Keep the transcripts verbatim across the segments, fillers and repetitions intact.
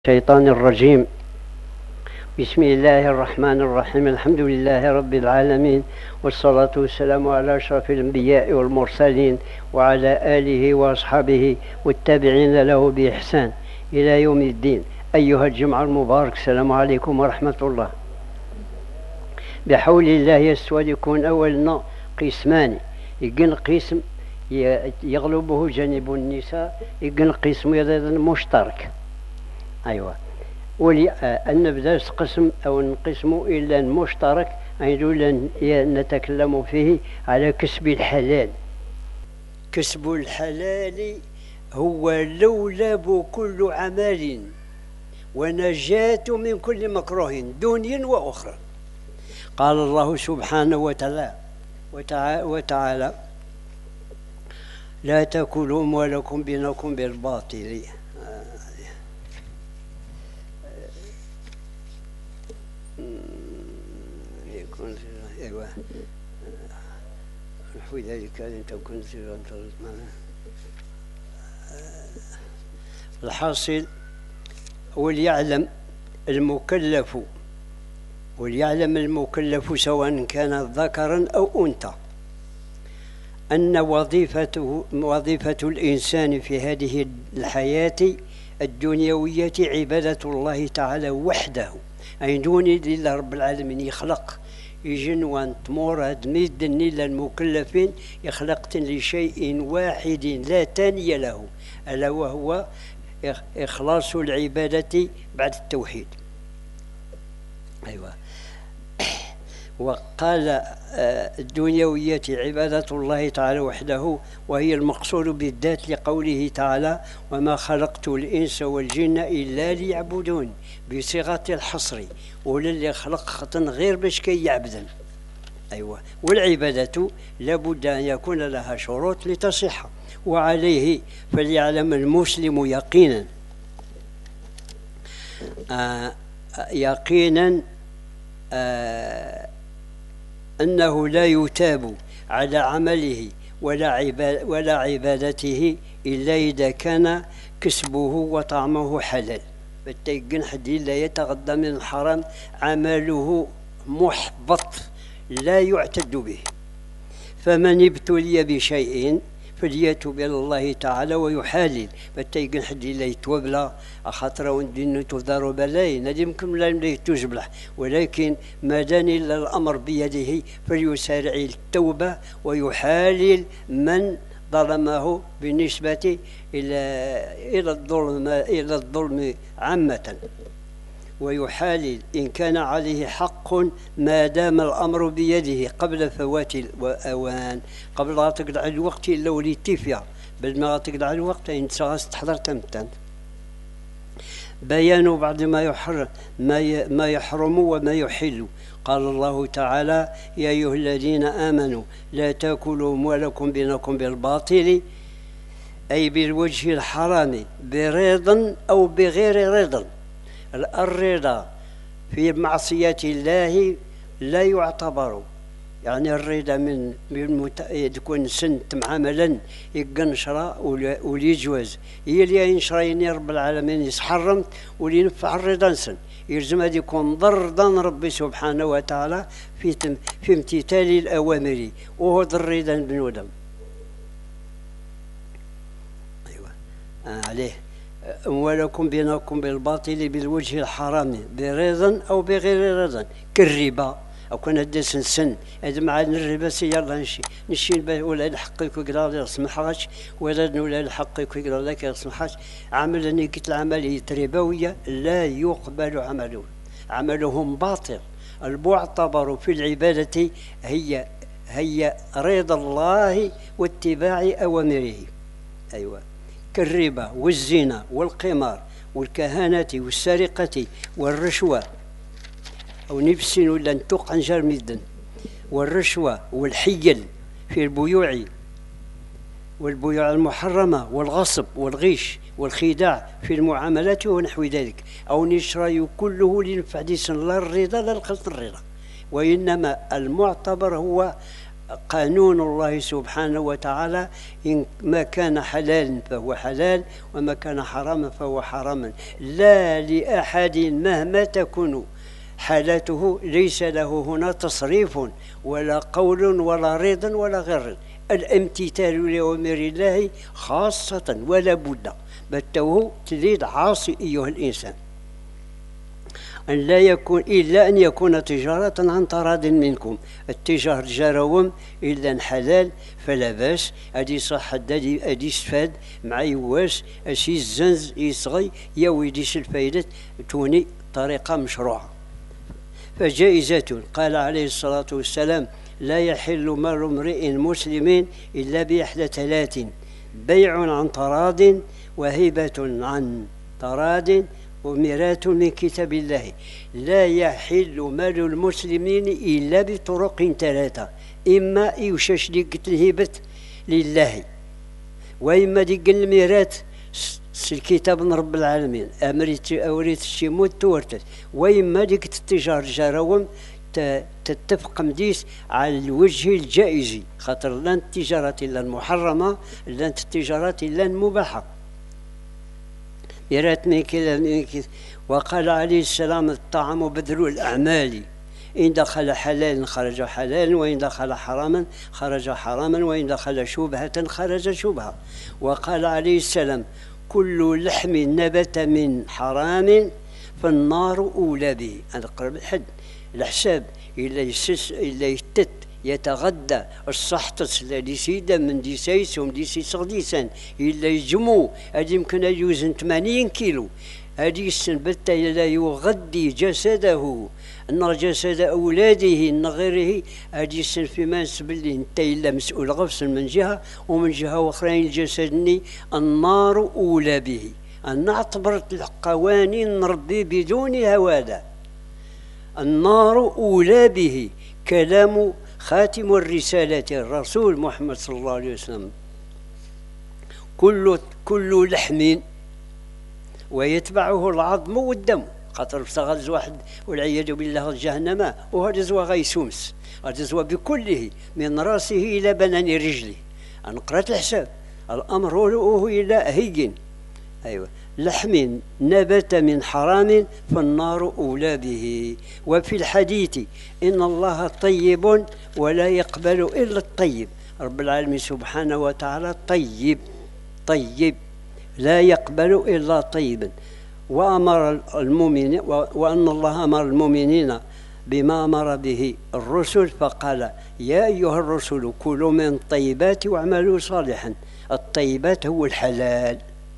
الشيطان الرجيم. بسم الله الرحمن الرحيم. الحمد لله رب العالمين، والصلاة والسلام على أشرف الأنبياء والمرسلين وعلى آله وأصحابه والتابعين له بإحسان إلى يوم الدين. أيها الجمع المبارك، السلام عليكم ورحمة الله. بحول الله يستوى يكون أولنا قسمان، يقن قسم يغلبه جانب النساء، يقن قسم مشترك. أيوة، ولي أن نبدأ قسم أو نقسم إلى المشترك، أيضا نتكلم فيه على كسب الحلال. كسب الحلال هو لولب كل عمل ونجاة من كل مكروه دنيا وأخرى. قال الله سبحانه وتعالى وتعالى لا تأكلوا أموالكم بينكم بالباطل. يكون أيوة نحو ذلك أن تكون الحاصل. وليعلم المكلف وليعلم المكلف سواء كان ذكرا أو أنثى أن وظيفته وظيفة الإنسان في هذه الحياة الدنيوية عبادة الله تعالى وحده، أي دوني لله رب العالمين. يخلق يجنوان تمورد ميدن للمكلفين، يخلقت لشيء واحد لا تاني له، ألا وهو إخلاص العبادة بعد التوحيد. أيوة. وقال الدنيوية عبادة الله تعالى وحده، وهي المقصود بالذات لقوله تعالى وما خلقت الإنس والجن إلا ليعبدون، بصيغة الحصر، وللي خلق خطن غير باش كي يعبدن. أيوة. والعبادة لابد أن يكون لها شروط لتصح، وعليه فليعلم المسلم يقينا آه يقينا آه أنه لا يتاب على عمله ولا عباد ولا عبادته إلا إذا كان كسبه وطعمه حلال. فالتيقن حدي لا يتغذى من الحرام، عمله محبط لا يعتد به. فمن ابتلي بشيء فليتوب إلى الله تعالى ويحالل. فالتيقن حدي لا يتوبلا خاطر وندين تذار بلاي نادي يمكن لا تجبله، ولكن ما دان إلا الأمر بيده فليسارع التوبة ويحالل من ظلمه بالنسبة إلى إلى الظلم إلى الظلم عامة، ويحالل إن كان عليه حق ما دام الأمر بيده قبل فوات الأوان، قبل لا تقطع الوقت إلا وليتي فيها، بل ما تقطع الوقت إن تحضر تمتن. بيان بعد ما يحرم ما ما يحرم وما يحل. قال الله تعالى يا أيها الذين آمنوا لا تأكلوا أموالكم بينكم بالباطل، أي بالوجه الحرام، برضا أو بغير رضا. الرضا في معصية الله لا يعتبر، يعني الرضا من من تكون سنت معاملا يقنشرا ولي جواز، هي اللي ينشريني رب العالمين يحرمت ولي ينفع الرضا نسن، يلزم هذا يكون ضردا ربي سبحانه وتعالى في تم في امتثال الأوامر، وهو الرضا بنودم. أيوة. آه عليه أموالكم بينكم بالباطل بالوجه الحرام برضا أو بغير رضا، كالربا. أو كنا داس نسن هذا مع الربا سي يلا نشي نشي ولا الحق يقرا لي سمحاش، ولا ولا الحق يقرا لك سمحاش. عمل اني قلت العملية ربوية لا يقبل عمله، عملهم باطل. المعتبر في العبادة هي هي رضا الله واتباع أوامره. أيوة. كالربا والزنا والقمار والكهانة والسرقة والرشوة، أو نفس ولا نتوق عنجر ميدن، والرشوة والحيل في البيوع والبيوع المحرمة والغصب والغش والخداع في المعاملات ونحو ذلك. أو نشري كله لنفع ديسن لا الرضا لا الخلط الرضا، وإنما المعتبر هو قانون الله سبحانه وتعالى، إن ما كان حلالا فهو حلال، وما كان حراما فهو حراما. لا لأحد مهما تكون حالته ليس له هنا تصريف ولا قول ولا رضا ولا غير. الامتثال لأوامر الله خاصة ولا بد، بته تريد عاصي أيها الإنسان أن لا يكون إلا أن يكون تجارة عن تراض منكم. التجار جاروم إلا حلال فلا باس، أدي صح أدي أدي استفاد مع يواس أشي الزنز يصغي يا ويديش الفايدة توني طريقة مشروعة فجائزة. قال عليه الصلاة والسلام: لا يحل مال امرئ مسلم إلا بإحدى ثلاث: بيع عن تراض، وهبة عن تراض، وميراث من كتاب الله. لا يحل مال المسلمين إلا بطرق ثلاثة: إما يوشش ديك الهبة لله، وإما ديك الميراث الكتاب من رب العالمين أمريت أوريت الشيموت تورتت، وإما ديك التجار جاروم تتفق مديس على الوجه الجائز، خاطر لن التجارة إلا المحرمة، لن التجارة إلا المباحة. يرات من كذا. وقال عليه السلام: الطعام بذل الأعمال، إن دخل حلالا خرج حلالا، وإن دخل حراما خرج حراما، وإن دخل شبهة خرج شبهة. وقال عليه السلام: كل لحم نبت من حرام فالنار أولى به. هذا قرب الحد الحساب. إلا يسس إلا يتت يتغدى الصحتس الذي سيدا من دي سيس ومن سي صغديسان إلا يجمو هذه يمكن يوزن ثمانين كيلو. هذه السنبتة إلا يغذي جسده أن جسد أولاده أن غيره. هذه السن فيما نسبل لي أنت إلا مسؤول غفص من جهة، ومن جهة أخرى الجسدني النار أولى به. أن اعتبرت القوانين نربي بدون هواده. النار أولى به، كلام خاتم الرسالة الرسول محمد صلى الله عليه وسلم: كل كل لحم ويتبعه العظم والدم. خاطر استغلز واحد والعياذ بالله جهنم، وهذا زوا غيسومس، هذا زوا بكله من راسه إلى بنان رجله. أنا قرأت الحساب، الأمر هو إلى هيجن. أيوة، لحم نبت من حرام فالنار أولى به. وفي الحديث: إن الله طيب ولا يقبل إلا الطيب. رب العالمين سبحانه وتعالى طيب طيب لا يقبل إلا طيبا. وأمر المؤمنين، وأن الله أمر المؤمنين بما أمر به الرسل، فقال: يا أيها الرسل كلوا من الطيبات واعملوا صالحا. الطيبات هو الحلال.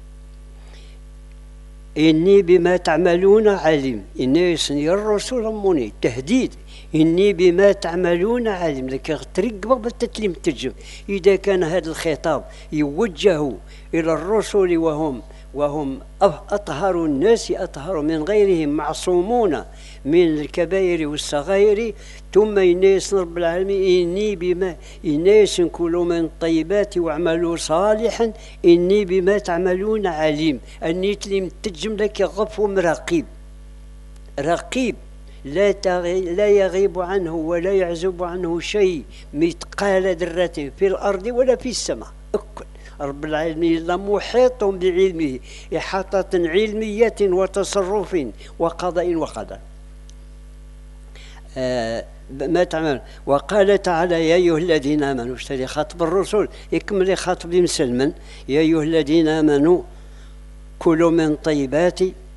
إني بما تعملون عليم. إني يسني الرسول أموني تهديد: إني بما تعملون عليم. لكن ترقب بالتتليم تجم. إذا كان هذا الخطاب يوجه إلى الرسل وهم وهم أطهر الناس، أطهر من غيرهم، معصومون من الكبائر والصغائر، ثم إنيس رب العالمين: إني بما إنيس كلوا من الطيبات واعملوا صالحا إني بما تعملون عليم. أني تلم تجم لك غفو رقيب رقيب لا لا يغيب عنه ولا يعزب عنه شيء مثقال ذرة في الأرض ولا في السماء. أكل رب العالمين محيط بعلمه إحاطة علمية وتصرف وقضاء وقدر. آه ما تعمل. وقال تعالى: يا أيها الذين آمنوا، اشتري خاطب الرسل يكمل خاطب مسلما: يا أيها الذين آمنوا كلوا من طيبات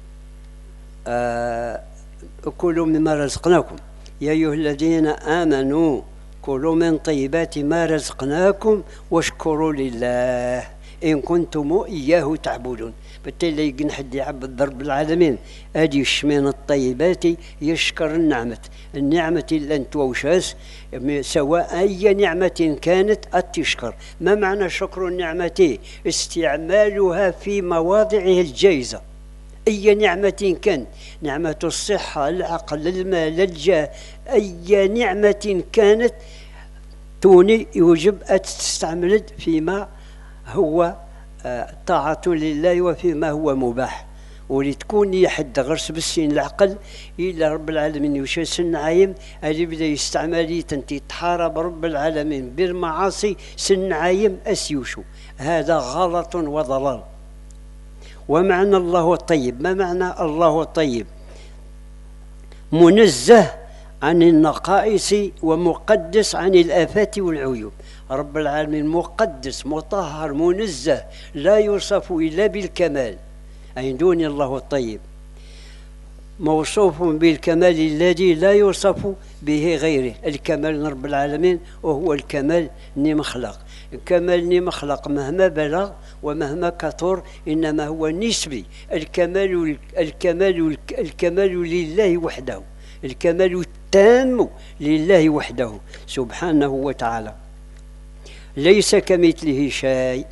آه كلوا مما رزقناكم. يا أيها الذين آمنوا كلوا من طيبات ما رزقناكم واشكروا لله إن كنتم إياه تعبدون. بالتالي يقن حد يعبد رب العالمين أدي من الطيبات يشكر النعمة. النعمة اللي أنت وشاس سواء أي نعمة كانت أتشكر. ما معنى شكر النعمة؟ استعمالها في مواضعها الجائزة. أي نعمة كان، نعمة الصحة، العقل، المال، الجاه، أي نعمة كانت توني يجب أن تستعمل فيما هو طاعة لله وفيما هو مباح. ولي تكون حد غرس بالسين العقل إلا رب العالمين وش سن عايم اللي بدا يستعمل تنتي تحارب رب العالمين بالمعاصي سن عايم أسيوشو، هذا غلط وضلال. ومعنى الله الطيب، ما معنى الله الطيب؟ منزه عن النقائص ومقدس عن الآفات والعيوب. رب العالمين مقدس مطهر منزه لا يوصف إلا بالكمال، أي دون الله الطيب موصوف بالكمال الذي لا يوصف به غيره. الكمال رب العالمين وهو الكمال ني مخلق، الكمال ني مخلق مهما بلغ ومهما كثر إنما هو نسبي. الكمال الكمال الكمال لله وحده، الكمال التام لله وحده سبحانه وتعالى، ليس كمثله شيء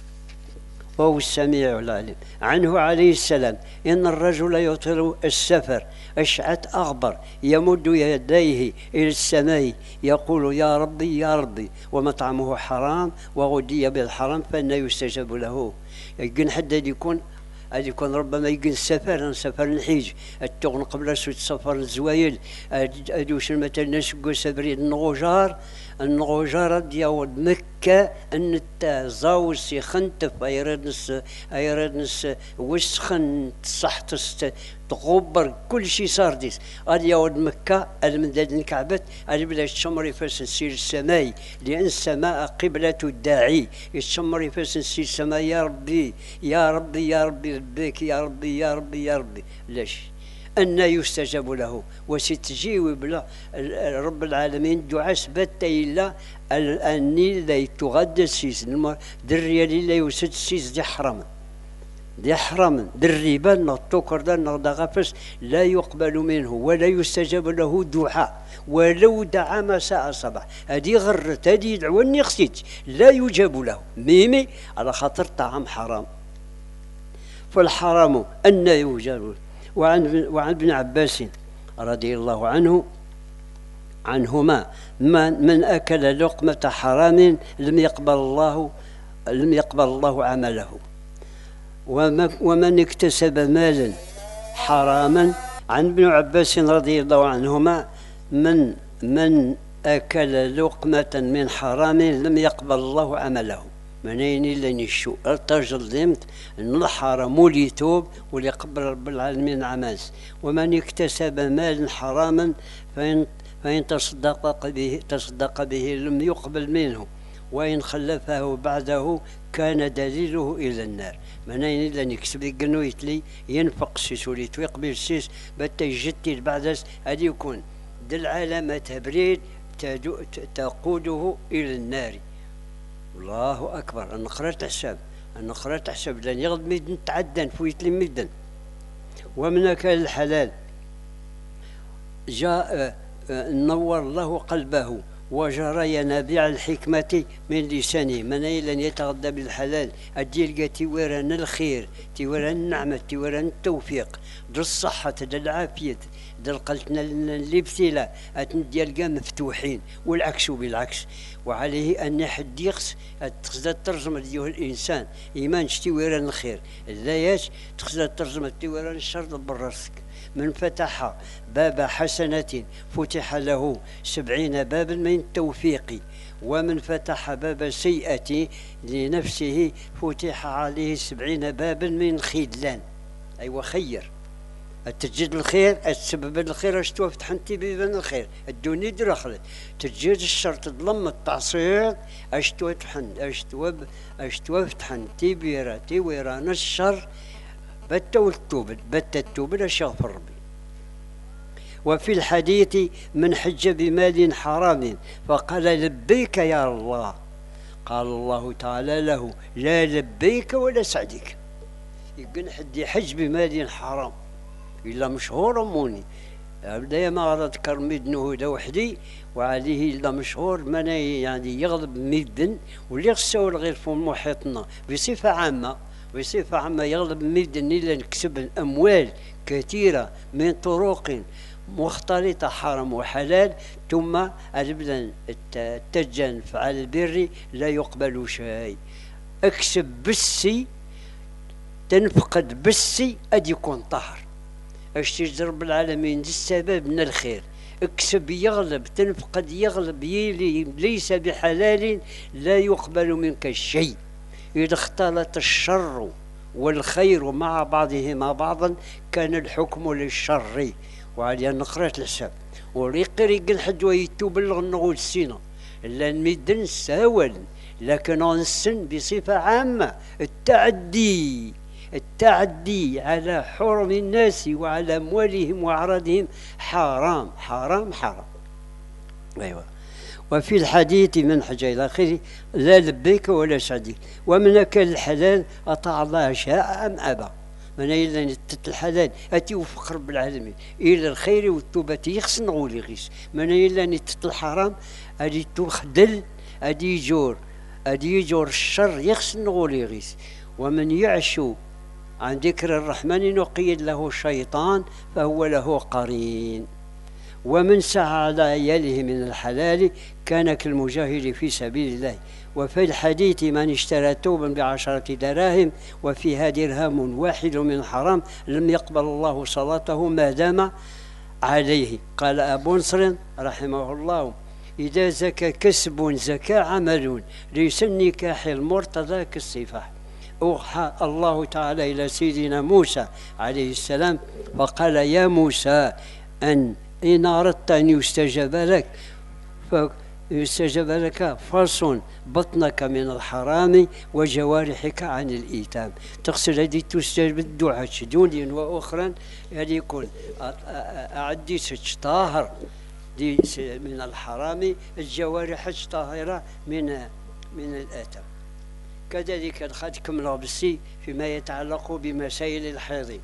وهو السميع العليم. عنه عليه السلام إن الرجل يطيل السفر أشعث أغبر يمد يديه إلى السماء يقول يا ربي يا ربي ومطعمه حرام وغذي بالحرام فأنا يستجاب له. يمكن حد يكون هذا يكون ربما يجي السفر سفر الحج التغن قبل سفر الزوايل ادوش مثلا نسقو سفري النغوجار النغوجار ديال مكة ان زاوز سيخنتف ايرنس ايرنس وسخن صح تغبر كل شيء صار ديس هذا يود مكة المداد الكعبة هذا بلا الشمر يفاس نسير السماء لأن السماء قبلة الداعي الشمر يفاس نسير السماء يا ربي يا ربي يا ربي ربيك يا ربي يا ربي يا ربي ليش أن يستجاب له وستجيب بلا رب العالمين دعاء سبت إلا أني لا تغدى سيس دريالي لا يسد سيس دي حرام دي حرام دريبا نطوكر دا نغدغفس لا يقبل منه ولا يستجاب له دعاء ولو دعا مساء صباح هذه غرت هذه دعوة نخسيت لا يجاب له ميمي على خاطر طعام حرام. فالحرام أن يوجد. وعن وعن ابن عباس رضي الله عنه عنهما من, من أكل لقمة حرام لم يقبل الله لم يقبل الله عمله، ومن اكتسب مالا حراما. عن ابن عباس رضي الله عنهما من من أكل لقمة من حرام لم يقبل الله عمله. منين إلا نشو ارتجل أن الحرام ولي يتوب وليقبل رب العالمين عماس. ومن اكتسب مالا حراما فإن فإن تصدق به تصدق به لم يقبل منه، وإن خلفه بعده كان دليله إلى النار. منين إلا نكسب يقنو يتلي ينفق سيس وليت ويقبل سيس بتا يجتي بعد هذه يكون دل علامة تبريد تقوده إلى النار. الله أكبر. أنا قرأت حساب أنا قرأت حساب لأن يغض ميدن تعدن فويتلي ميدن. ومن أكل الحلال جاء نور الله قلبه وجرى ينابيع الحكمة من لسانه. من لن يتغذى بالحلال أديلقى تيوران الخير تيوران النعمة تيوران التوفيق دل الصحة دل العافية دل قلتنا الابتلاء ديالقى مفتوحين والعكس بالعكس. وعليه أن حد يقص تقدر ترجم ديال الإنسان إيمان تيوران الخير اللايات تقدر ترجم تيوران الشر براسك. من فتح باب حسنة فتح له سبعين بابا من التوفيق، ومن فتح باب سيئة لنفسه فتح عليه سبعين بابا من الخذلان. أيوة خير تجد الخير السبب الخير اش توفتح انت بيبان الخير الدنيا درخلت تجد الشر تظلم التعصير اش توفتح اش توب اش توفتح انت بيرا تيويران الشر بت والتوب بت التوب اش يغفر ربي. وفي الحديث من حج بمال حرام فقال لبيك يا الله قال الله تعالى له لا لبيك ولا سعدك. يقول حد يحج بمال حرام إلا مشهور أموني بداية ما أذكر مدنه هذا وحدي وعليه إلا مشهور من يعني يغلب مدن واللي يخسر غير في محيطنا بصفة عامة بصفة عامة يغلب مدن إلا نكسب الأموال كثيرة من طرق مختلطة حرام وحلال ثم أبدا التجن فعل البر لا يقبل شيء. اكسب بالسي تنفقد بسي أدي يكون طهر. اش تجد رب العالمين دي السبب من الخير، اكسب يغلب، تنفقد يغلب، يلي ليس بحلال لا يقبل منك الشيء. إذا اختلط الشر والخير مع بعضهما بعضا كان الحكم للشر. وعليا نقرأت الحساب وريقري قل حد ويتوبلغ النغول السينة لأن ميدن ساول، لكن أنسن بصفة عامة التعدي التعدي على حرم الناس وعلى أموالهم وأعراضهم حرام حرام حرام. أيوة. وفي الحديث من حاجة إلى آخره لا لبيك ولا سعديك. ومن أكل الحلال أطاع الله شاء أم أبى. من إلا نتت الحلال أتي وفق رب العالمين إلى الخير والتوبة يخص نغولي غيس. من إلا نتت الحرام أدي تخدل أدي يجور أدي يجور الشر يخص نغولي غيس. ومن يعشو عن ذكر الرحمن نقيد له الشيطان فهو له قرين. ومن سعى على عياله من الحلال كان كالمجاهد في سبيل الله. وفي الحديث من اشترى ثوبا بعشرة دراهم وفيها درهم واحد من حرام لم يقبل الله صلاته ما دام عليه. قال أبو نصر رحمه الله إذا زكى كسب زكى عمل ليس النكاح المرتضى كالصفاح. أوحى الله تعالى إلى سيدنا موسى عليه السلام فقال يا موسى أن إن أردت أن يستجاب لك فيستجاب لك فصن بطنك من الحرام وجوارحك عن الإيتام. تقصد هذه تستجاب الدعاء دون وأخرى يعني يكون أعدي طاهر من الحرام الجوارح طاهرة من من الآثام. كذلك الخاتم الغبسي فيما يتعلق بمسائل الحيض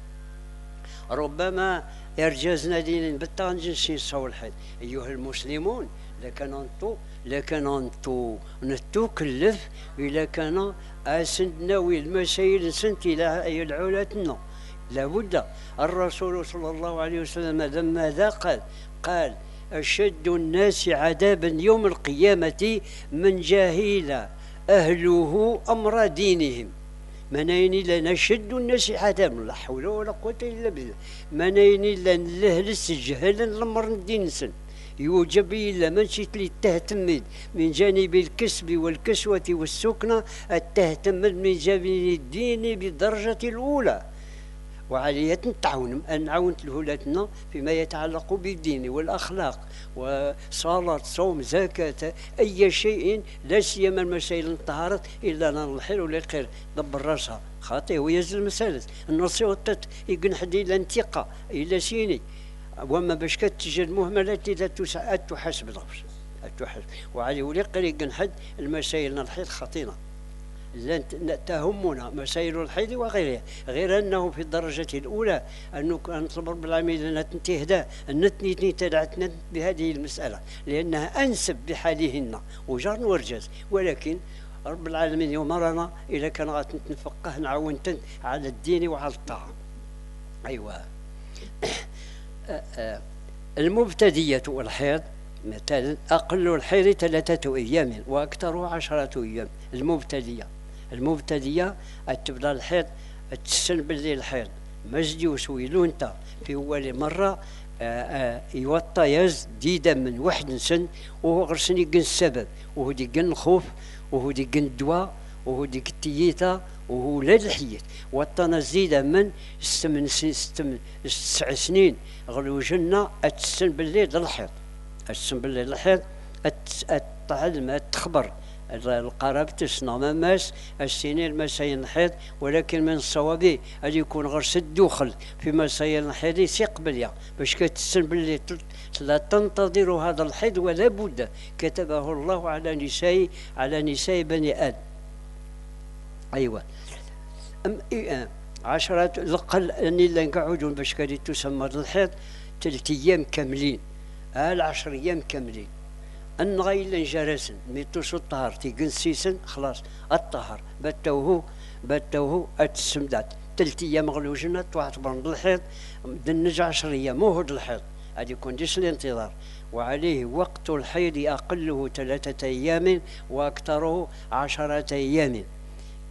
ربما إرجازنا دين بالتنجس صور الحيض. أيها المسلمون لكن أنتو لكن أنتو نتو كلف إلا كان أسندناوي المسائل سنت إلى العولاتنا لابد. الرسول صلى الله عليه وسلم لما ذا قال قال أشد الناس عذابا يوم القيامة من جاهل أهله أمر دينهم. منين إلا نشد الناس عذابا لا حول ولا قوة إلا بالله. منين إلا نلهلس جهلا لمر الدين سن يوجب إلا من شئت لي تهتمد من جانب الكسب والكسوة والسكنة التهتمد من جانب الدين بالدرجة الأولى. وعليها نتعاون أن عاونت لهولاتنا فيما يتعلق بالدين والأخلاق وصلاة صوم زكاة أي شيء لا سيما المسائل الطهارة إلا نلحل ولا خير دبر راسها خاطئ ويزل المسالس النصيحة يقن حدي إلى انتقاء إلى سيني. وما باش كتجي المهملات إذا تحاسب الغفش تحاسب. وعلي ولي قريقن حد المسائل الحيض خطيرة لن تهمنا مسائل الحيض وغيرها، غير أنه في الدرجة الأولى أنه نطلب رب العالمين أن تهدى النتني تدعتنا بهذه المسألة لأنها أنسب بحالهن وجر ورجاز. ولكن رب العالمين يمرنا إذا كان غتنفقه نعاونتن على الدين وعلى الطاعة. أيوة. المبتدية والحيض مثلا أقل الحيض ثلاثة أيام وأكثره عشرة أيام. المبتدية المبتدية تبدا الحيض تسن بالليل الحيض مجدي وسويلو انت في أول مرة يوطى يز ديدا من واحد سن وهو غرسن يقن السبب وهو ديقن الخوف وهو ديقن الدواء وهو ديك التييتا وهو لا الحيات وطنا زيدا من ستمن ستمن تسع سنين غلو جنة أتسن بالليل الحيض أتسن بالليل الحيض أتعلم تخبر القرابة تسنى ماس السنين المسايل الحيض. ولكن من الصواب أن يكون غرس الدخل في مسايل الحيض يقبلها باش كتسن باللي لا تنتظر هذا الحيض ولا بد كتبه الله على نساء على نساء بني آدم. أيوة. أم إيه عشرة الأقل أني لا نقعدون باش كادي تسمى الحيض ثلاث أيام كاملين العشر أيام كاملين. أن غير جرسن ميتوسو الطهر تيقن سيسن خلاص الطهر باتوه باتوه أتسمدات ثلاث أيام غلوجنا تعتبر الحيض دنج عشر أيام مو هو الحيض هذه يكون ديش الانتظار. وعليه وقت الحيض أقله ثلاثة أيام وأكثره عشرة أيام.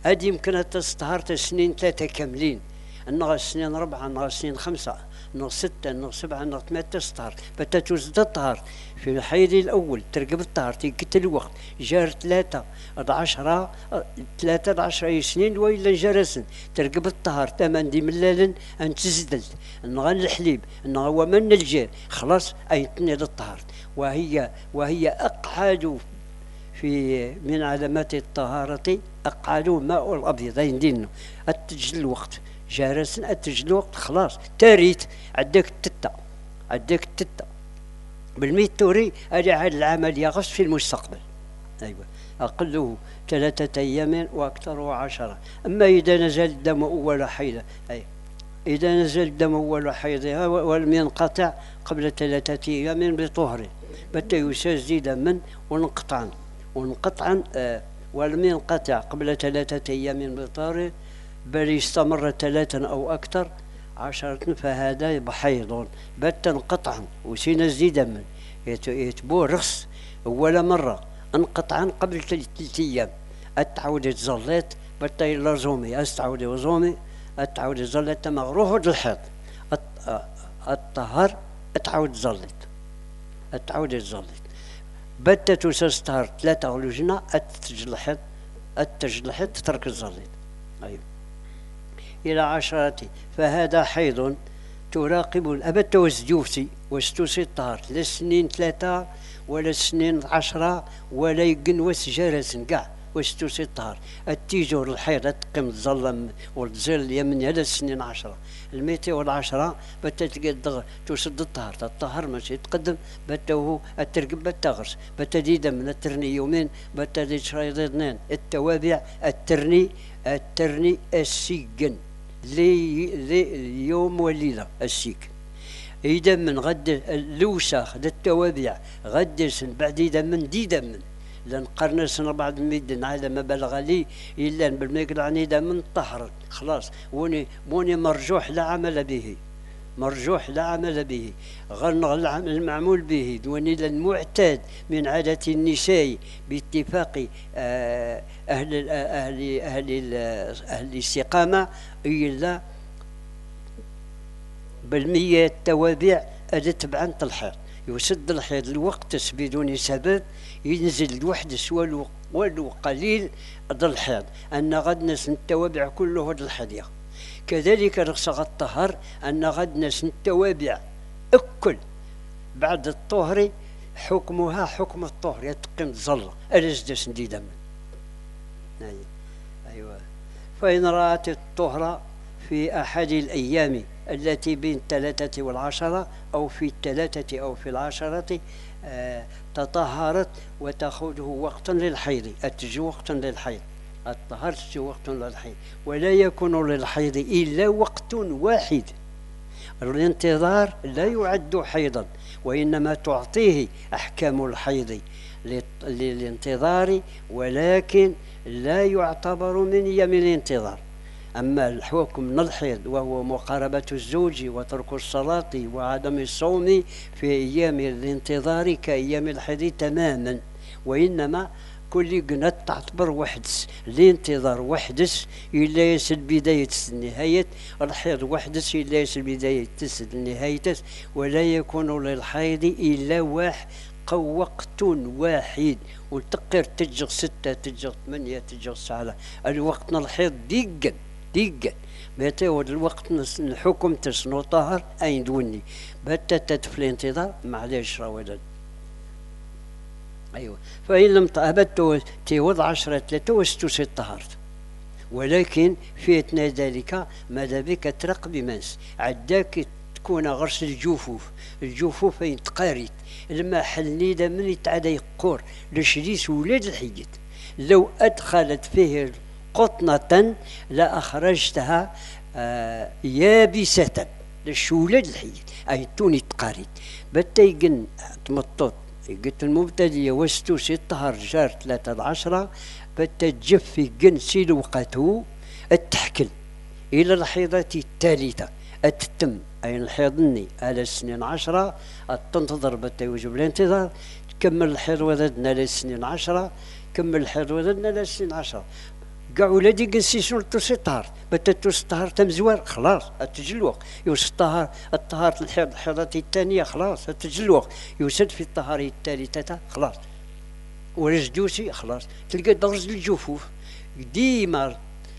هذه يمكن تستهار سنين ثلاثة كاملين، النغ سنين ربعة، النغ سنين خمسة، النغ ستة، النغ سبعة، النغ ثمانية تستهار. بتتوزد الطهر في الحيض الأول ترقب الطهر تيقت الوقت جار ثلاثة عشرة ثلاثة عشر سنين وإلا جرسن ترقب الطهر ثمان دي ملالا أن تزدل النغ الحليب النغ ومن الجير خلاص أي تنيد الطهر. وهي وهي أقعد في من علامات الطهارة أقعد ماء الأبيض يندينه أتجل الوقت جارس أتجل الوقت خلاص تاريت عداك التتة عداك التتة بالميت توري أجي هذه العملية غص في المستقبل. أيوة أقله ثلاثة أيام وأكثره عشرة. أما إذا نزل الدم أول حيضة أي إذا نزل الدم أول حيضها ولم ينقطع قبل ثلاثة أيام بطهره بتا يساز دما ونقطعا ونقطعا آه ولم ينقطع قبل ثلاثة أيام بطهره بل استمر ثلاثا أو أكثر عشرة فهذا بحيض بتا قطعا وسين زيد دما يتبو رخص أول مرة انقطعا قبل ثلاثة أيام أتعود تزليت بتا يلزومي أستعود وزومي أتعود زلت مغروح الحيض الطهر أتعود زلت أتعود زلت بتا تستهر ثلاثة غلوجنا أتجلحت أتجلحت تترك الزلت. أيوة إلى عشرة فهذا حيض تراقب الأبد توزجوسي وستوسي الطهر لا سنين ثلاثة ولا سنين عشرة ولا يقن وسجارة كاع وستوسي الطهر التيجور الحيض تقيم الظلم والزل يمن هذا السنين عشرة الميتة والعشرة بتا تقدر تسد الطهر الطهر ماشي يتقدم بتا هو الترقب بتا غرس بتا ديدا من الترني يومين بتا دي شرايط اثنين التوابع الترني الترني السيقن لي لي يوم والليلة السيك إذا من غد اللوسخ ذا التوابع غد بعد إذا من ديدا من لأن قرن سنة بعد ميدن على ما بلغ لي إلا بالميقل عني دا من طهر خلاص وني موني مرجوح لا عمل به مرجوح لا عمل به غير المعمول به دوني المعتاد من عادة النساء باتفاق أهل أهل أهل أهل الاستقامة إلا بالمية التوابع أدى تبعا الحيض يسد الحيض الوقت بدون سبب ينزل الوحدس ولو ولو قليل ذا الحيض أن غد ناس التوابع كله هذا الحديقة. كذلك رخصة الطهر أن غد ناس التوابع أكل بعد الطهر حكمها حكم الطهر يتقن ظل ألزدس ديدا. أيوة فإن رأت الطهر في أحد الأيام التي بين الثلاثة والعشرة أو في الثلاثة أو في العشرة آه تطهرت وتأخذه وقتا للحيض أتجي وقتا للحيض الطهر تجي وقت للحيض ولا يكون للحيض إلا وقت واحد. الانتظار لا يعد حيضا وإنما تعطيه أحكام الحيض للانتظار ولكن لا يعتبر من يم الانتظار. أما الحكم من الحيض وهو مقاربة الزوج وترك الصلاة وعدم الصوم في أيام الانتظار كأيام الحيض تماما وإنما كل قناة تعتبر وحدس الانتظار وحدس إلا يسل بداية النهاية الحيض وحدس إلا يسل بداية النهاية ولا يكون للحيض إلا واحد وقت واحد وتقر تجغ ستة تجغ ثمانية تجغ سبعة الوقت الحيض ديقا ديقا متى الوقت الحكم تسنو طهر أين دوني بتا تدفل الانتظار معليش راودا. أيوة فإن لم تأبت تيوض عشرة ثلاثة وستوسي طهرت ولكن في أثناء ذلك ماذا بك ترق بمنس عداك تكون غرس الجفوف الجفوف فين تقاريت لما حلني دا من يتعدى يقور لشريس ولاد الحيد لو أدخلت فيه قطنة لأخرجتها آه يابسة للشولاد الحيد أي توني تقاريت بتا يقن تمطط قلت المبتدئ وستوسي الطهر جار ثلاثة عشرة بتا تجف يقن سيل وقته التحكل إلى الحيضة الثالثة التتم أي الحيضني على السنين عشرة تنتظر بتا يوجب الانتظار تكمل الحيض وذدنا للسنين عشرة كمل الحيض وذدنا للسنين عشرة كاع ولادي كنسيسون التوسي طهر بتا توس طهر تمزوار خلاص التجلوق يوسد الطهر الطهارة الحيض الحيضة الثانية خلاص التجلوق يوسد في الطهارة الثالثة خلاص ورجدوسي خلاص تلقى درج الجفوف ديما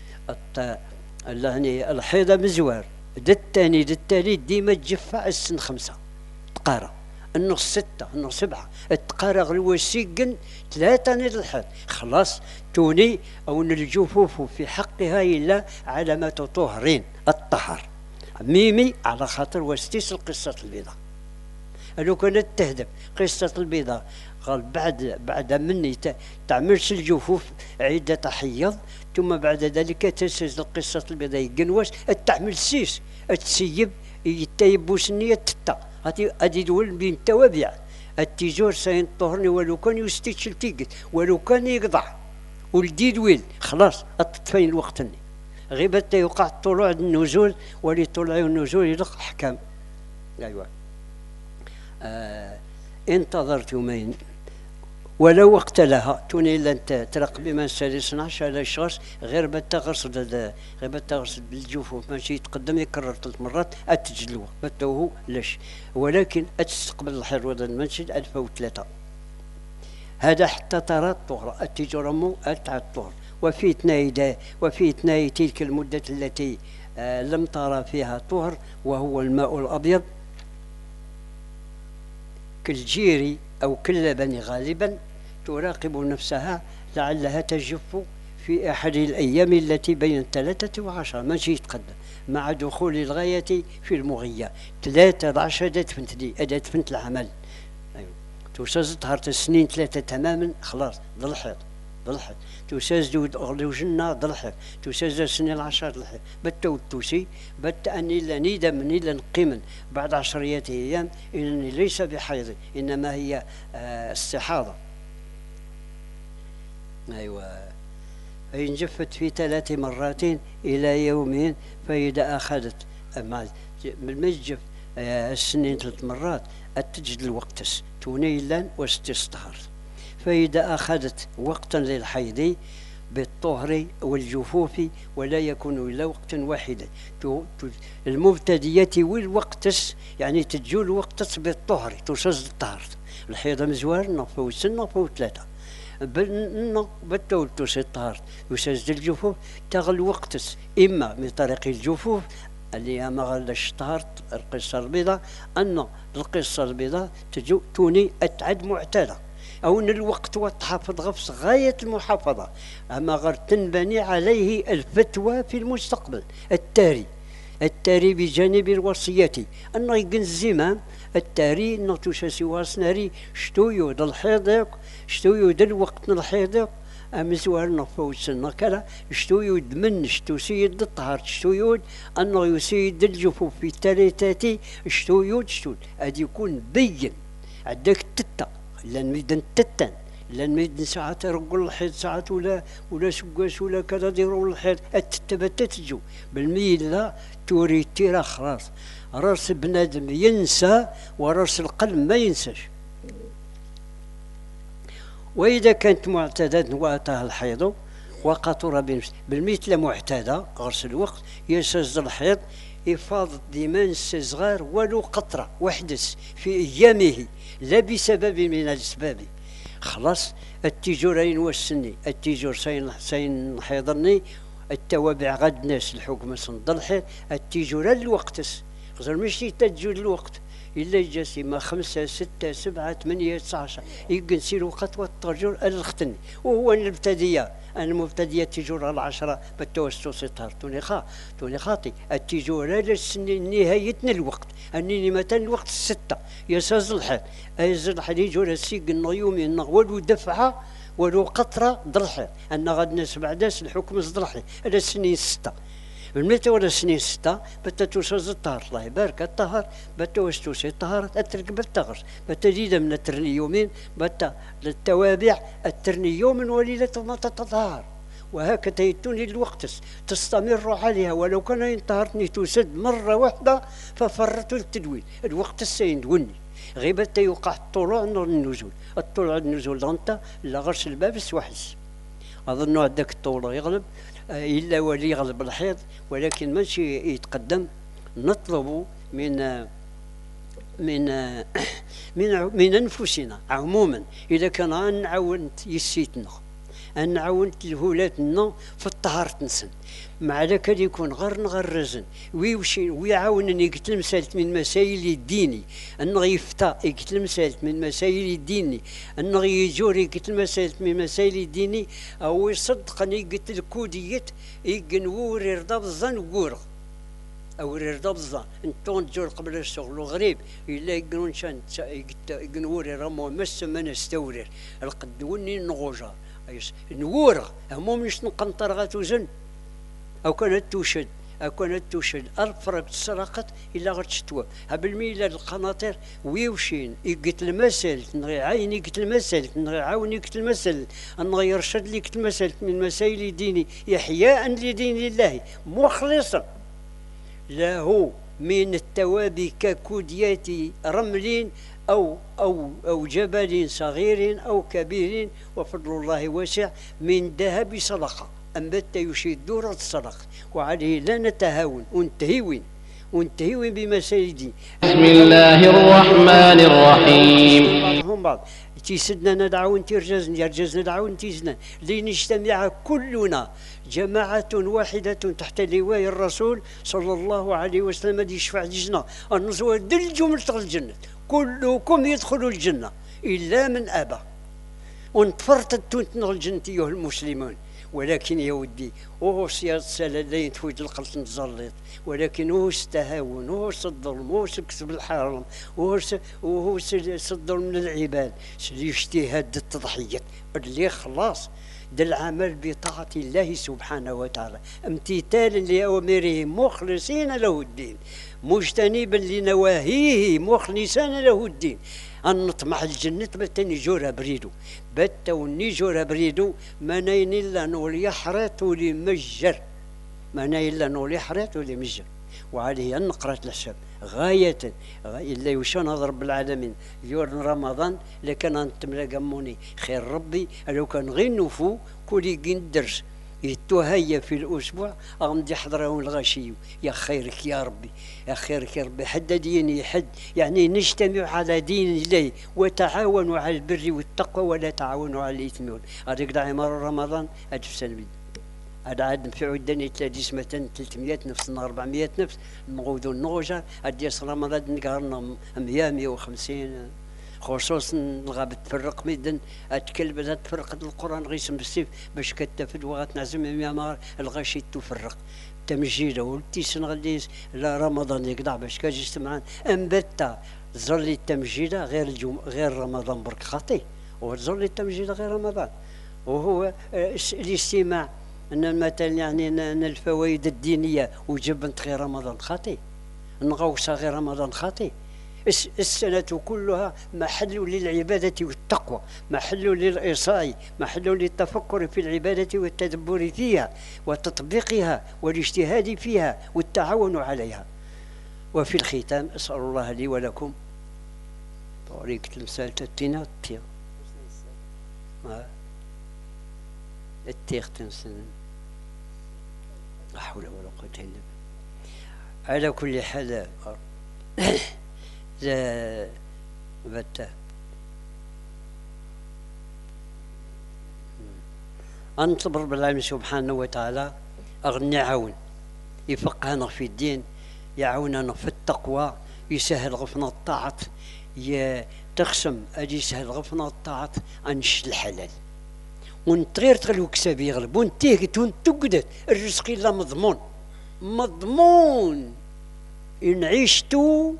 يعني الحيضة مزوار دا الثاني دا الثالث ديما تجفع السن خمسة تقارا النص ستة النص سبعة التقارا غلوة سيقن ثلاثة نيد الحيض خلاص توني أو الجفوف في حقها إلا علامة طهرين الطهر ميمي على خاطر وستيس القصة البيضاء لو كانت تهدف قصة البيضاء قال بعد بعد مني تعملش الجفوف عدة حيض ثم بعد ذلك تسجل القصة البيضاء يقنوش تعمل سيس تسيب يتيبوس النية تتا هاتي هادي دول بين التوابع التيجور سين طهرني ولو كان يستيتشل تيقت ولو كان يقضع والديد ويل خلاص الطفين الوقت غيبة يوقع طلوع النزول ولي طلوع النزول يلق أحكام أيوة آه انتظرت يومين ولا وقت لها توني الا انت تراقبي ما السادس عشر على الشخص غير بتغرس غير بتغرس بالجفوف ماشي يتقدم يكرر ثلاث مرات اتجلوه بتوه ليش ولكن اتستقبل الحيض وضع المنشد ألف وثلاثة هذا حتى ترى الطهر التجرم اتعى الطهر وفي اثناء وفي اثناء تلك المدة التي آه لم ترى فيها طهر وهو الماء الأبيض كالجيري أو كاللبن غالبا تراقب نفسها لعلها تجف في أحد الأيام التي بين الثلاثة وعشرة ماشي يتقدم مع دخول الغاية في المغية ثلاثة عشر أداة فنت دي أداة فنت العمل أيوة. توساز طهرت السنين ثلاثة تماما خلاص ظل الحيض ظل الحيض توساز دود أغلي وجنة ظل الحيض توساز السنين العشر ظل الحيض بتو التوسي بت أني لا نيدا من إلا نقيما بعد عشرية أيام إنني ليس بحيض إنما هي آه استحاضة أيوة فإن جفت في ثلاث مرات إلى يومين فإذا أخذت من مجف آه السنين ثلاث مرات أتجد الوقت تونيلا واستستهر فإذا أخذت وقتا للحيض بالطهر والجفوف ولا يكون إلا وقت واحدا المبتدية والوقت يعني تجول وقت بالطهر توسز الطهر الحيض مزوار نفو سن نفو ثلاثة بل بالتول توسز الطهر يسجد الجفوف تغل وقت إما من طريق الجفوف اللي ما غلاش طهرت القصة البيضاء أن القصة البيضاء تجو توني أتعد معتادة أو أن الوقت والتحفظ غفص غاية المحافظة أما غير تنبني عليه الفتوى في المستقبل التاري التاري بجانب الوصية أنه يقن الزمام التاري أنه تشاسي واسناري شتو يود الحيض شتو يود الوقت الحيض أمزوار نفو سنة كلا شتو يود من شتو سيد الطهر شتو يود أنه يسيد الجفوف في الثلاثات شتو يود شتو أدي يكون بين عندك تتا لان ميدن تتن لان ميدن ساعات يرقوا الحيط ساعات ولا ولا سقاس ولا كذا ديروا الحيط التتبت تجو بالميل لا توري تيرا خلاص راس بنادم ينسى وراس القلب ما ينساش واذا كانت معتاده واتاها الحيض وقطر بالمثل معتاده غرس الوقت يسز الحيض إفاضة دماء الصغار ولو قطرة وحدث في أيامه لا بسبب من الأسباب خلاص التجورين والسني التجور سين سين حيضرني التوابع غد ناس الحكم صندلحي التجور الوقتس غير ماشي تجور الوقت إلا جاسمة خمسة ستة سبعة ثمانية تسعة يمكن سير وقت والتجور الختني وهو المبتدية المبتدية تجور العشرة بالتوسط طهر توني خا توني خاطي التجورة للسنين نهايتنا الوقت أنني مثلا الوقت الستة يساز الحال أيز الحال يجور السيق النيومي ولو دفعة ولو قطرة ضلحي أن غاد ناس بعداس الحكم ضلحي على السنين ستة بالمتى ولا سنين ستة بتا توسز الطهر الله يبارك الطهر بتا وستوسي الطهر أترك بالتغر بتا جيدا من الترني يومين بتا للتوابع الترني يوم وليلة ما تتطهر وهكذا يتوني الوقت تستمر عليها ولو كان ينطهرتني تسد مرة واحدة ففرت التدوين الوقت السيندوني غيبة يوقع الطلوع النزول الطلوع النزول انت لا غرس الباب سوحس أظن عندك الطولة يغلب إلا ولي يغلب الحيض، ولكن ماشي يتقدم. نطلب من من من من انفسنا عموما، اذا كان غنعاون يسيتنا نعاون الولادنا في الطهارة نسن، مع ذاك اللي يكون غير نغرزن ويوشي ويعاونني قلت المسالت من مسائل الديني انه يفتى قلت المسالت من مسائل الديني انه يجوري قلت المسالت من مسائل الديني او يصدقني قلت الكوديت يقنور رضا بزن وقورغ او رضا بزن انتون تجور قبل الشغل وغريب الا يقنون شان يقنوري رمو مس من استورر القدوني نغوجا نورغ همو مش نقنطر غاتوزن او كانت توشد او كانت توشد الفرق تسرقت الا غير تشتوى بالميلاد القناطر ويوشين يقت المسل نغي عيني قت المسل نغي عاوني قت المسل نغي يرشد لي قت المسل من مسائل ديني احياء لدين الله مخلصا له من التوابي ككوديات رمل أو أو أو جبل صغير أو كبير وفضل الله واسع من ذهب صدقة أنبت يشيد دورة الصدقة وعليه لا نتهاون ونتهيون ونتهيون بمساجد. بسم الله الرحمن الرحيم. بعضهم بعض تيسدنا ندعو تيرجز يرجز ندعو تيزنا لنجتمع كلنا جماعة واحدة تحت لواء الرسول صلى الله عليه وسلم يشفع لجنا النزوة دل جملة الجنة كلكم يدخلوا الجنة إلا من أبى ونتفرطت تنتنغ الجنة أيها المسلمون. ولكن يا ودي وهو سيادة سلالين تفوت القلط نتزلط، ولكن هو التهاون وهو الظلم وهو كسب الحرام وهو وهو الظلم من العباد الاجتهاد التضحية اللي خلاص ده العمل بطاعة الله سبحانه وتعالى امتثالا لأوامره مخلصين له الدين مجتنبا لنواهيه مخلصين له الدين. أن نطمح الجنة بتني جورها بريدو بتا ونيجورها بريدو ما نين إلا نولي حرات ولي مجر ما نين إلا نولي حرات ولي مجر. وعليه أن نقرأت الحساب غاية إلا يوشان هذا رب العالمين يورن رمضان لكن أنتم لقموني خير ربي لو كان غير نفو كل درس يتوهيا في الأسبوع أغمدي حضرون الغشيو يا خيرك يا ربي يا خيرك يا ربي حد ديني حد يعني نجتمع على دين الله وتعاونوا على البر والتقوى ولا تعاونوا على الإثم. هذيك داعي مر رمضان ألف سنة هذا عاد نفعوا الدنيا تلاتيس مثلا ثلاثمية نفس أربعمية نفس نغوذو النغوجة هاد يصل رمضان نقارنا مية مية وخمسين خصوصا الغابة تفرق ميدن اتكلب تفرق القران غيسم بالسيف باش كتفد وغتنعزم يا مار الغاشي تفرق تمجيده ولتيسن غليس لا رمضان يقطع باش كاجي معان انبتا زرلي التمجيده غير الجم... غير رمضان برك خاطي وزرلي التمجيده غير رمضان وهو الاستماع ان مثلا يعني ان الفوائد الدينيه وجبنت غير رمضان خاطي نغوصها غير رمضان خاطي. السنة كلها محل للعبادة والتقوى محل للإصاء محل للتفكر في العبادة والتدبر فيها وتطبيقها والاجتهاد فيها والتعاون عليها. وفي الختام أسأل الله لي ولكم طريقة المثال تتينا التيغ التيغ تنسن لا حول ولا قوة إلا بالله. على كل حال لا بتا أنطلب رب العالمين سبحانه وتعالى أغني عون يفقهنا في الدين يعاوننا في التقوى يسهل غفنا الطاعة تقسم أجي يسهل غفنا الطاعة عن الحلال ونتغير تغلو كساب يغلب ونتيهت ونتقدت الرزق إلا مضمون مضمون إن عشتو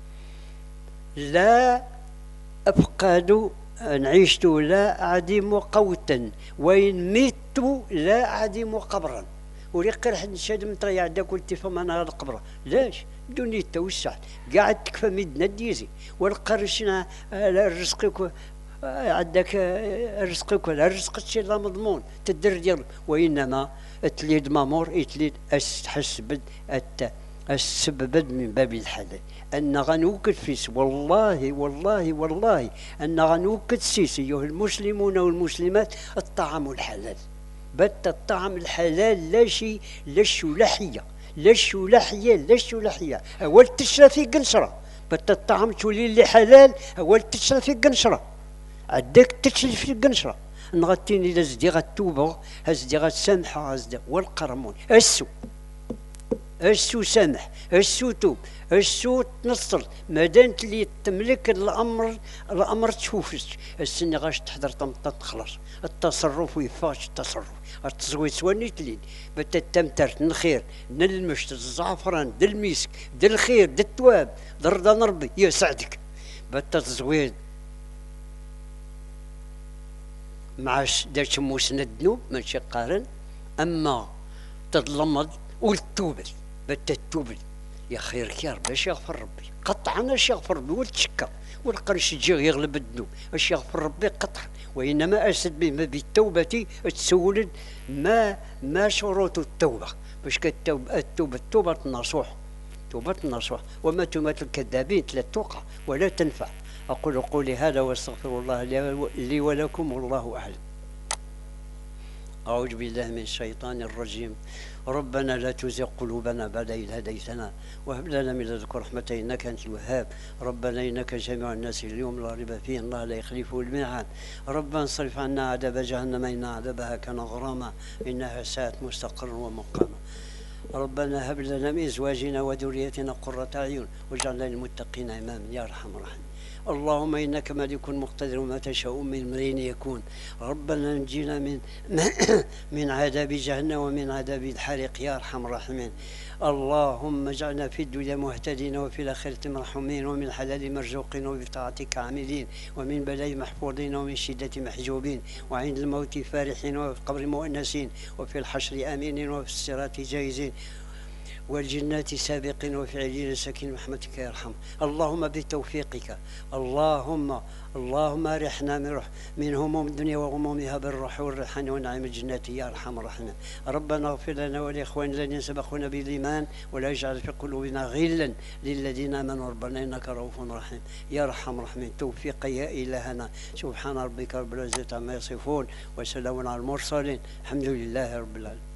لا أفقد إن عشت لا أعدم قوتا وإن مت لا أعدم قبرا ولقى حد شاد مطريع دا قلت فما هذا القبر لاش الدنيا توسعت قاعد تكفى مدنا ديزي والقرشنا رزقك عندك رزقك ولا رزق الشيء لا مضمون تدر ديال وإنما تليد مامور يتليد أستحسب الت السبب من باب الحلال أن غنوكد فيس والله والله والله أن غنوكد سيس أيها المسلمون والمسلمات الطعام الحلال بت الطعم الحلال لا شيء، لا الشلحيه، لا الشلحيه، لا الشلحيه، اول تشرى في قنشره. بت الطعم تولي اللي حلال اول تشرى في قنشره، عداك تشري في القنشره. نغتيني اذا زدي غتوبه، هزدي غتسامحه، هزدي والقرمون السو، السو سامح، السو توب، السو تنصر، مادام اللي تملك الامر، الامر تشوفش السني غاش تحضر تمطط تخلص التصرف ويفاش التصرف التزويد سواني تلين بتتمتر نخير دل المشت الزعفران دل الميسك دل الخير دل التواب دل رضا ربي يسعدك بتتزويد مع داش موسنا الذنوب ماشي قارن. اما تظلمض والتوبل بتتوبل يا خيرك يا ربي اش يغفر ربي قطعا، اش يغفر ربي والتشكر والقرش يجي يغلب الذنوب اش يغفر ربي قطعا. وانما اسد بما بالتوبه تسولد ما ما شروط التوبه باش كتوب التوبه التوبه النصوح، توبه النصوح وما توبه الكذابين لا توقع ولا تنفع. اقول قولي هذا واستغفر الله لي ولكم والله اعلم. أعوذ بالله من الشيطان الرجيم. ربنا لا تزغ قلوبنا بعد إذ هديتنا وهب لنا من لدنك رحمة إنك أنت الوهاب. ربنا إنك جامع الناس اليوم لا ريب فيه الله لا يخلف الميعاد. ربنا اصرف عنا عذاب جهنم إن عذابها كان غراما إنها ساءت مستقرا ومقاما. ربنا هب لنا من أزواجنا وذريتنا قرة أعين واجعلنا للمتقين إماما يا أرحم الراحمين. اللهم إنك ملك مقتدر وما تشاء من امرئ يكون. ربنا نجينا من من عذاب جهنم ومن عذاب الحريق يا أرحم الراحمين. اللهم اجعلنا في الدنيا مهتدين وفي الآخرة مرحومين ومن الحلال مرزوقين وبطاعتك عاملين ومن بلاء محفوظين ومن شدة محجوبين وعند الموت فرحين وفي القبر مؤنسين وفي الحشر آمنين وفي الصراط جايزين والجنات سابقين وفعلين ساكن رحمتك يا ارحم. اللهم بتوفيقك اللهم اللهم ارحنا من روح من هموم الدنيا وغمومها بالروح والريحان ونعيم الجنات يا ارحم الراحمين. ربنا اغفر لنا ولاخواننا الذين سبقونا بالايمان ولا يجعل في قلوبنا غلا للذين امنوا ربنا انك رؤوف رحيم يا ارحم الراحمين. توفيق يا الهنا. سبحان ربك رب العزه عما يصفون وسلام على المرسلين الحمد لله رب العالمين.